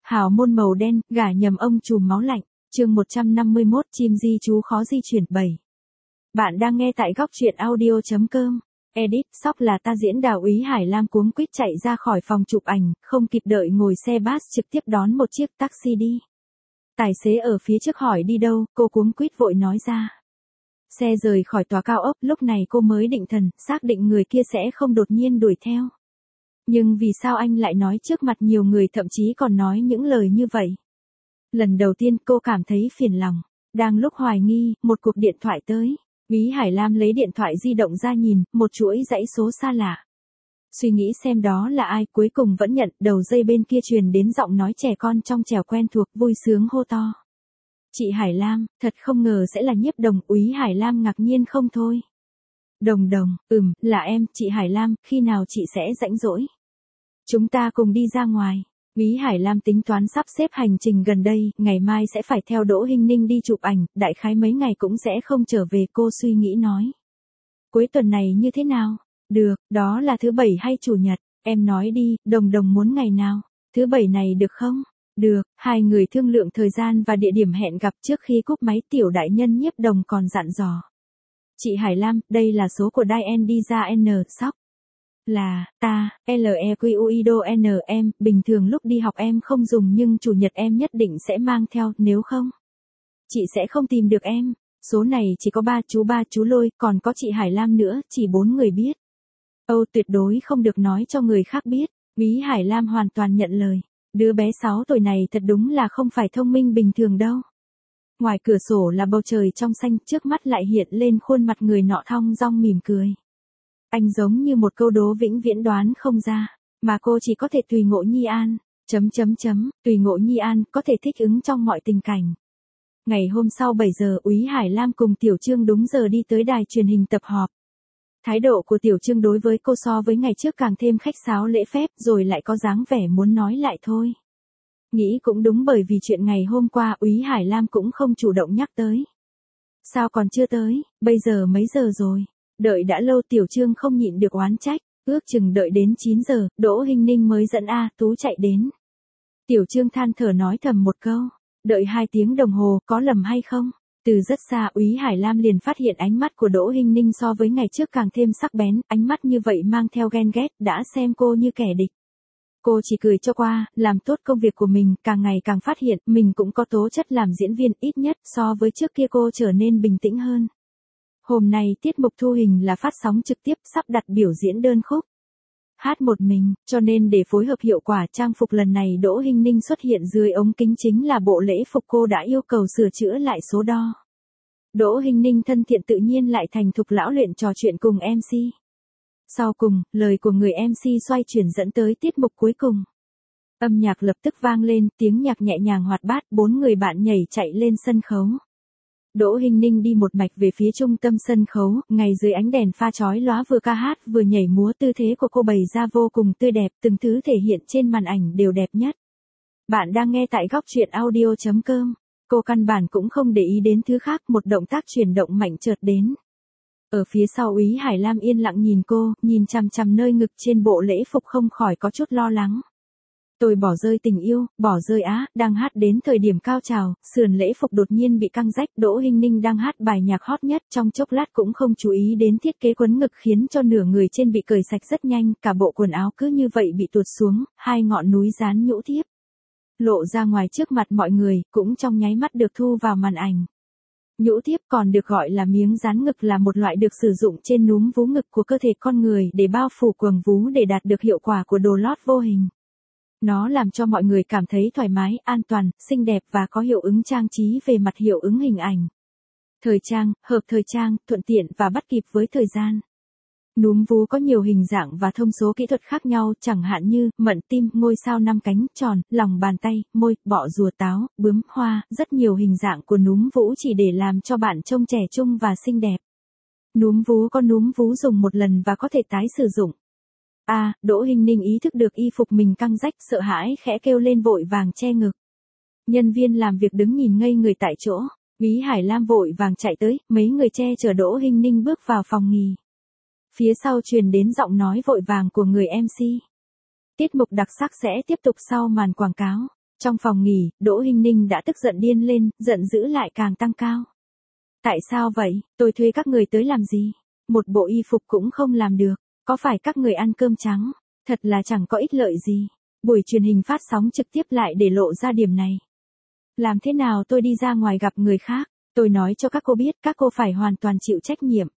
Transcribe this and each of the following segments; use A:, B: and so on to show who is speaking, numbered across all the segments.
A: Hào môn màu đen, gả nhầm ông trùm máu lạnh, chương 151 chim di trú khó di chuyển 7. Bạn đang nghe tại góc truyện audio.com. Edit, sóc là ta diễn Đào úy Hải Lam cuống quýt chạy ra khỏi phòng chụp ảnh, không kịp đợi ngồi xe bus trực tiếp đón một chiếc taxi đi. Tài xế ở phía trước hỏi đi đâu, cô cuống quýt vội nói ra. Xe rời khỏi tòa cao ốc, lúc này cô mới định thần, xác định người kia sẽ không đột nhiên đuổi theo. Nhưng vì sao anh lại nói trước mặt nhiều người, thậm chí còn nói những lời như vậy? Lần đầu tiên cô cảm thấy phiền lòng. Đang lúc hoài nghi, một cuộc điện thoại tới. Úy Hải Lam lấy điện thoại di động ra nhìn, một chuỗi dãy số xa lạ. Suy nghĩ xem đó là ai, cuối cùng vẫn nhận, đầu dây bên kia truyền đến giọng nói trẻ con trong trẻo quen thuộc, vui sướng hô to. Chị Hải Lam, thật không ngờ sẽ là Nhiếp Đồng. Úy Hải Lam ngạc nhiên không thôi. Đồng, là em, chị Hải Lam, khi nào chị sẽ rảnh rỗi? Chúng ta cùng đi ra ngoài. Úy Hải Lam tính toán sắp xếp hành trình gần đây, ngày mai sẽ phải theo Đỗ Hinh Ninh đi chụp ảnh, đại khái mấy ngày cũng sẽ không trở về, cô suy nghĩ nói. Cuối tuần này như thế nào? Được, đó là thứ bảy hay chủ nhật? Em nói đi, Đồng muốn ngày nào? Thứ bảy này được không? Được, hai người thương lượng thời gian và địa điểm hẹn gặp. Trước khi cúp máy, tiểu đại nhân Nhiếp Đồng còn dặn dò. Chị Hải Lam, đây là số của Diane đi ra N, sóc. Là, ta, LEQUIDO N em, bình thường lúc đi học em không dùng nhưng chủ nhật em nhất định sẽ mang theo, nếu không, chị sẽ không tìm được em. Số này chỉ có ba chú Lôi, còn có chị Hải Lam nữa, chỉ 4 người biết. Âu tuyệt đối không được nói cho người khác biết. Úy Hải Lam hoàn toàn nhận lời. Đứa bé 6 tuổi này thật đúng là không phải thông minh bình thường đâu. Ngoài cửa sổ là bầu trời trong xanh, trước mắt lại hiện lên khuôn mặt người nọ thong dong mỉm cười. Anh giống như một câu đố vĩnh viễn đoán không ra, mà cô chỉ có thể tùy ngộ nhi an, tùy ngộ nhi an, có thể thích ứng trong mọi tình cảnh. Ngày hôm sau 7 giờ, Úy Hải Lam cùng Tiểu Trương đúng giờ đi tới đài truyền hình tập họp. Thái độ của Tiểu Trương đối với cô so với ngày trước càng thêm khách sáo lễ phép, rồi lại có dáng vẻ muốn nói lại thôi. Nghĩ cũng đúng, bởi vì chuyện ngày hôm qua Úy Hải Lam cũng không chủ động nhắc tới. Sao còn chưa tới, bây giờ mấy giờ rồi? Đợi đã lâu. Tiểu Trương không nhịn được oán trách, ước chừng đợi đến 9 giờ, Đỗ Hinh Ninh mới dẫn A Tú chạy đến. Tiểu Trương than thở nói thầm một câu, đợi 2 tiếng đồng hồ, có lầm hay không? Từ rất xa Úy Hải Lam liền phát hiện ánh mắt của Đỗ Hinh Ninh so với ngày trước càng thêm sắc bén, ánh mắt như vậy mang theo ghen ghét, đã xem cô như kẻ địch. Cô chỉ cười cho qua, làm tốt công việc của mình, càng ngày càng phát hiện mình cũng có tố chất làm diễn viên, ít nhất so với trước kia cô trở nên bình tĩnh hơn. Hôm nay tiết mục thu hình là phát sóng trực tiếp, sắp đặt biểu diễn đơn khúc. Hát một mình, cho nên để phối hợp hiệu quả, trang phục lần này Đỗ Hinh Ninh xuất hiện dưới ống kính chính là bộ lễ phục cô đã yêu cầu sửa chữa lại số đo. Đỗ Hinh Ninh thân thiện tự nhiên lại thành thục lão luyện trò chuyện cùng MC. Sau cùng, lời của người MC xoay chuyển dẫn tới tiết mục cuối cùng. Âm nhạc lập tức vang lên, tiếng nhạc nhẹ nhàng hoạt bát, 4 người bạn nhảy chạy lên sân khấu. Đỗ Hinh Ninh đi một mạch về phía trung tâm sân khấu, ngay dưới ánh đèn pha chói lóa, vừa ca hát vừa nhảy múa, tư thế của cô bày ra vô cùng tươi đẹp, từng thứ thể hiện trên màn ảnh đều đẹp nhất. Bạn đang nghe tại góc truyện audio.com. Cô căn bản cũng không để ý đến thứ khác, một động tác chuyển động mạnh chợt đến. Ở phía sau Úy Hải Lam yên lặng nhìn cô, nhìn chằm chằm nơi ngực trên bộ lễ phục không khỏi có chút lo lắng. Tôi bỏ rơi tình yêu, bỏ rơi á, đang hát đến thời điểm cao trào, sườn lễ phục đột nhiên bị căng rách, Đỗ Hinh Ninh đang hát bài nhạc hot nhất, trong chốc lát cũng không chú ý đến thiết kế quấn ngực khiến cho nửa người trên bị cởi sạch rất nhanh, cả bộ quần áo cứ như vậy bị tuột xuống, 2 ngọn núi dán nhũ thiếp lộ ra ngoài trước mặt mọi người, cũng trong nháy mắt được thu vào màn ảnh. Nhũ thiếp còn được gọi là miếng dán ngực, là một loại được sử dụng trên núm vú ngực của cơ thể con người để bao phủ quầng vú để đạt được hiệu quả của đồ lót vô hình. Nó làm cho mọi người cảm thấy thoải mái, an toàn, xinh đẹp và có hiệu ứng trang trí về mặt hiệu ứng hình ảnh. Thời trang, hợp thời trang, thuận tiện và bắt kịp với thời gian. Núm vú có nhiều hình dạng và thông số kỹ thuật khác nhau, chẳng hạn như mận tim, ngôi sao 5 cánh, tròn, lòng bàn tay, môi, bọ rùa, táo, bướm, hoa, rất nhiều hình dạng của núm vú chỉ để làm cho bạn trông trẻ trung và xinh đẹp. Núm vú có núm vú dùng một lần và có thể tái sử dụng. Đỗ Hinh Ninh ý thức được y phục mình căng rách, sợ hãi khẽ kêu lên, vội vàng che ngực. Nhân viên làm việc đứng nhìn ngây người tại chỗ. Úy Hải Lam vội vàng chạy tới, mấy người che chở Đỗ Hinh Ninh bước vào phòng nghỉ. Phía sau truyền đến giọng nói vội vàng của người MC. Tiết mục đặc sắc sẽ tiếp tục sau màn quảng cáo. Trong phòng nghỉ, Đỗ Hinh Ninh đã tức giận điên lên, giận dữ lại càng tăng cao. Tại sao vậy, tôi thuê các người tới làm gì? Một bộ y phục cũng không làm được, có phải các người ăn cơm trắng? Thật là chẳng có ích lợi gì. Buổi truyền hình phát sóng trực tiếp lại để lộ ra điểm này. Làm thế nào tôi đi ra ngoài gặp người khác? Tôi nói cho các cô biết các cô phải hoàn toàn chịu trách nhiệm.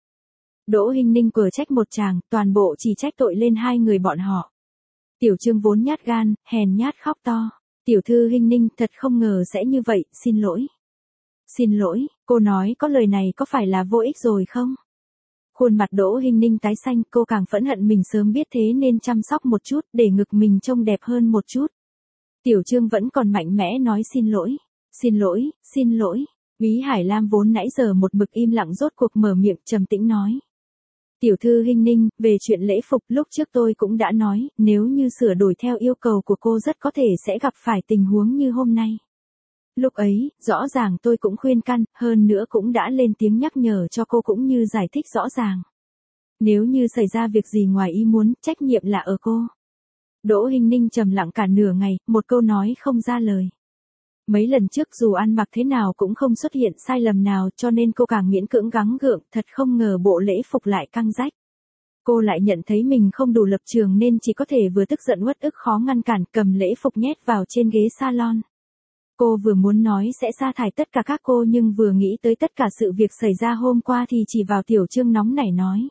A: Đỗ Hinh Ninh cửa trách một chàng, toàn bộ chỉ trách tội lên hai người bọn họ. Tiểu Trương vốn nhát gan, hèn nhát khóc to. Tiểu thư Hinh Ninh thật không ngờ sẽ như vậy, xin lỗi. Xin lỗi, cô nói có lời này có phải là vô ích rồi không? Khuôn mặt Đỗ Hinh Ninh tái xanh, cô càng phẫn hận mình sớm biết thế nên chăm sóc một chút để ngực mình trông đẹp hơn một chút. Tiểu Trương vẫn còn mạnh mẽ nói xin lỗi. Xin lỗi, xin lỗi. Úy Hải Lam vốn nãy giờ một mực im lặng rốt cuộc mở miệng trầm tĩnh nói. Tiểu thư Hinh Ninh, về chuyện lễ phục lúc trước tôi cũng đã nói, nếu như sửa đổi theo yêu cầu của cô rất có thể sẽ gặp phải tình huống như hôm nay. Lúc ấy, rõ ràng tôi cũng khuyên can, hơn nữa cũng đã lên tiếng nhắc nhở cho cô cũng như giải thích rõ ràng. Nếu như xảy ra việc gì ngoài ý muốn, trách nhiệm là ở cô. Đỗ Hinh Ninh trầm lặng cả nửa ngày, một câu nói không ra lời. Mấy lần trước dù ăn mặc thế nào cũng không xuất hiện sai lầm nào cho nên cô càng miễn cưỡng gắng gượng, thật không ngờ bộ lễ phục lại căng rách. Cô lại nhận thấy mình không đủ lập trường nên chỉ có thể vừa tức giận uất ức khó ngăn cản cầm lễ phục nhét vào trên ghế salon. Cô vừa muốn nói sẽ sa thải tất cả các cô nhưng vừa nghĩ tới tất cả sự việc xảy ra hôm qua thì chỉ vào Tiểu Trương nóng nảy nói.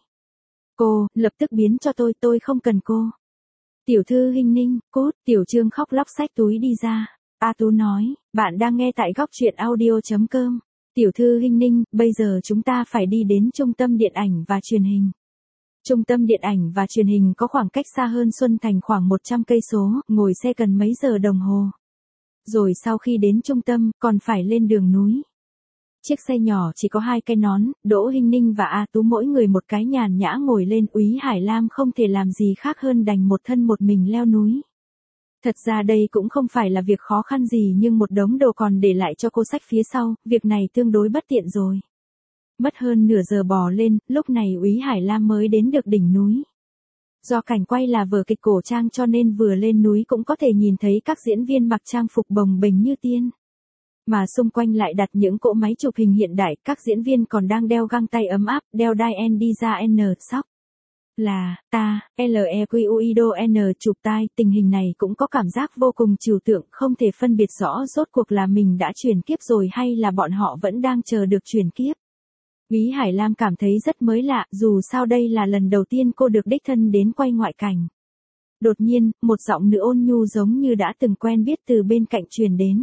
A: Cô, lập tức biến cho tôi không cần cô. Tiểu thư Hinh Ninh, cút, Tiểu Trương khóc lóc xách túi đi ra. A Tú nói, bạn đang nghe tại góc truyện audio.com. Tiểu thư Hinh Ninh, bây giờ chúng ta phải đi đến trung tâm điện ảnh và truyền hình. Trung tâm điện ảnh và truyền hình có khoảng cách xa hơn Xuân Thành khoảng 100 cây số, ngồi xe cần mấy giờ đồng hồ. Rồi sau khi đến trung tâm, còn phải lên đường núi. Chiếc xe nhỏ chỉ có 2 cái nón, Đỗ Hinh Ninh và A Tú mỗi người một cái nhàn nhã ngồi lên. Úy Hải Lam không thể làm gì khác hơn đành một thân một mình leo núi. Thật ra đây cũng không phải là việc khó khăn gì nhưng một đống đồ còn để lại cho cô xách phía sau, việc này tương đối bất tiện rồi. Mất hơn nửa giờ bò lên, lúc này Úy Hải Lam mới đến được đỉnh núi. Do cảnh quay là vở kịch cổ trang cho nên vừa lên núi cũng có thể nhìn thấy các diễn viên mặc trang phục bồng bềnh như tiên. Mà xung quanh lại đặt những cỗ máy chụp hình hiện đại, các diễn viên còn đang đeo găng tay ấm áp, đeo đai N đi ra N sóc. Là, ta, LEQUIDO N chụp tai, tình hình này cũng có cảm giác vô cùng trừu tượng, không thể phân biệt rõ rốt cuộc là mình đã chuyển kiếp rồi hay là bọn họ vẫn đang chờ được chuyển kiếp. Úy Hải Lam cảm thấy rất mới lạ, dù sao đây là lần đầu tiên cô được đích thân đến quay ngoại cảnh. Đột nhiên, một giọng nữ ôn nhu giống như đã từng quen biết từ bên cạnh truyền đến.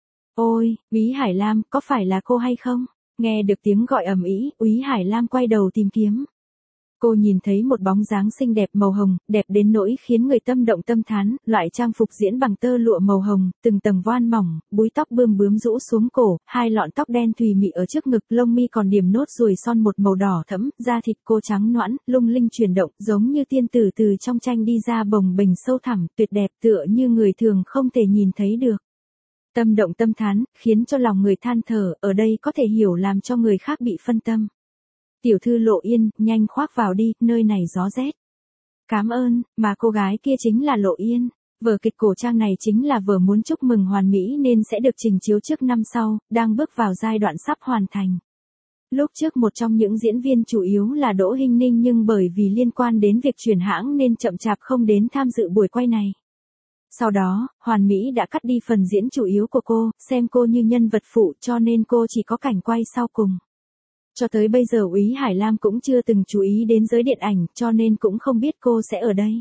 A: Ôi, Úy Hải Lam, có phải là cô hay không? Nghe được tiếng gọi ầm ĩ, Úy Hải Lam quay đầu tìm kiếm. Cô nhìn thấy một bóng dáng xinh đẹp màu hồng, đẹp đến nỗi khiến người tâm động tâm thán, loại trang phục diễn bằng tơ lụa màu hồng, từng tầng voan mỏng, búi tóc bươm bướm rũ xuống cổ, 2 lọn tóc đen thùy mị ở trước ngực, lông mi còn điểm nốt ruồi son một màu đỏ thẫm, da thịt cô trắng nõn, lung linh chuyển động, giống như tiên tử từ trong tranh đi ra bồng bềnh sâu thẳm, tuyệt đẹp tựa như người thường không thể nhìn thấy được. Tâm động tâm thán, khiến cho lòng người than thở, ở đây có thể hiểu làm cho người khác bị phân tâm. Tiểu thư Lộ Yên, nhanh khoác vào đi, nơi này gió rét. Cảm ơn, mà cô gái kia chính là Lộ Yên. Vở kịch cổ trang này chính là vở muốn chúc mừng hoàn mỹ nên sẽ được trình chiếu trước năm sau, đang bước vào giai đoạn sắp hoàn thành. Lúc trước một trong những diễn viên chủ yếu là Đỗ Hinh Ninh nhưng bởi vì liên quan đến việc chuyển hãng nên chậm chạp không đến tham dự buổi quay này. Sau đó, Hoàn Mỹ đã cắt đi phần diễn chủ yếu của cô, xem cô như nhân vật phụ cho nên cô chỉ có cảnh quay sau cùng. Cho tới bây giờ Úy Hải Lam cũng chưa từng chú ý đến giới điện ảnh cho nên cũng không biết cô sẽ ở đây.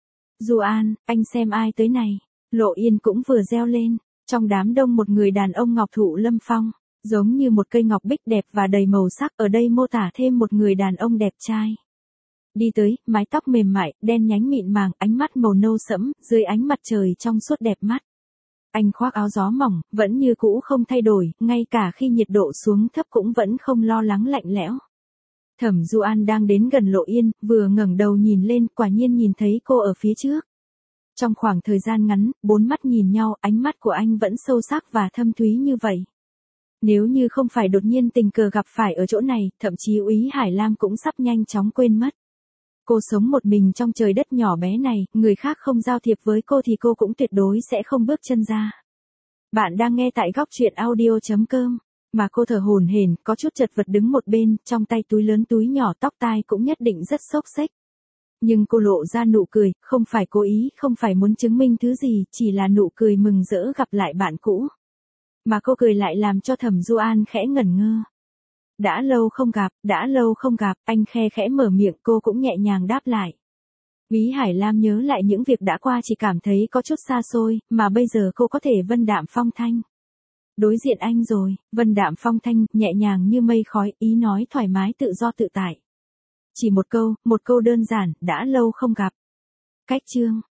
A: Du An, anh xem ai tới này. Lộ Yên cũng vừa reo lên. Trong đám đông một người đàn ông ngọc thụ lâm phong, giống như một cây ngọc bích đẹp và đầy màu sắc, ở đây mô tả thêm một người đàn ông đẹp trai. Đi tới, mái tóc mềm mại, đen nhánh mịn màng, ánh mắt màu nâu sẫm, dưới ánh mặt trời trong suốt đẹp mắt. Anh khoác áo gió mỏng, vẫn như cũ không thay đổi, ngay cả khi nhiệt độ xuống thấp cũng vẫn không lo lắng lạnh lẽo. Thẩm Du An đang đến gần Lộ Yên, vừa ngẩng đầu nhìn lên, quả nhiên nhìn thấy cô ở phía trước. Trong khoảng thời gian ngắn, 4 mắt nhìn nhau, ánh mắt của anh vẫn sâu sắc và thâm thúy như vậy. Nếu như không phải đột nhiên tình cờ gặp phải ở chỗ này, thậm chí Úy Hải Lam cũng sắp nhanh chóng quên mất. Cô sống một mình trong trời đất nhỏ bé này, người khác không giao thiệp với cô thì cô cũng tuyệt đối sẽ không bước chân ra. Bạn đang nghe tại góc truyện audio.com. Mà cô thở hổn hển, có chút chật vật đứng một bên, trong tay túi lớn túi nhỏ, tóc tai cũng nhất định rất xốc xếch. Nhưng cô lộ ra nụ cười, không phải cố ý, không phải muốn chứng minh thứ gì, chỉ là nụ cười mừng rỡ gặp lại bạn cũ. Mà cô cười lại làm cho Thẩm Du An khẽ ngẩn ngơ. Đã lâu không gặp, anh khe khẽ mở miệng, cô cũng nhẹ nhàng đáp lại. Úy Hải Lam nhớ lại những việc đã qua, chỉ cảm thấy có chút xa xôi, mà bây giờ cô có thể vân đạm phong thanh. Đối diện anh rồi, vân đạm phong thanh, nhẹ nhàng như mây khói, ý nói thoải mái tự do tự tại. Chỉ một câu đơn giản, đã lâu không gặp. Cách chương.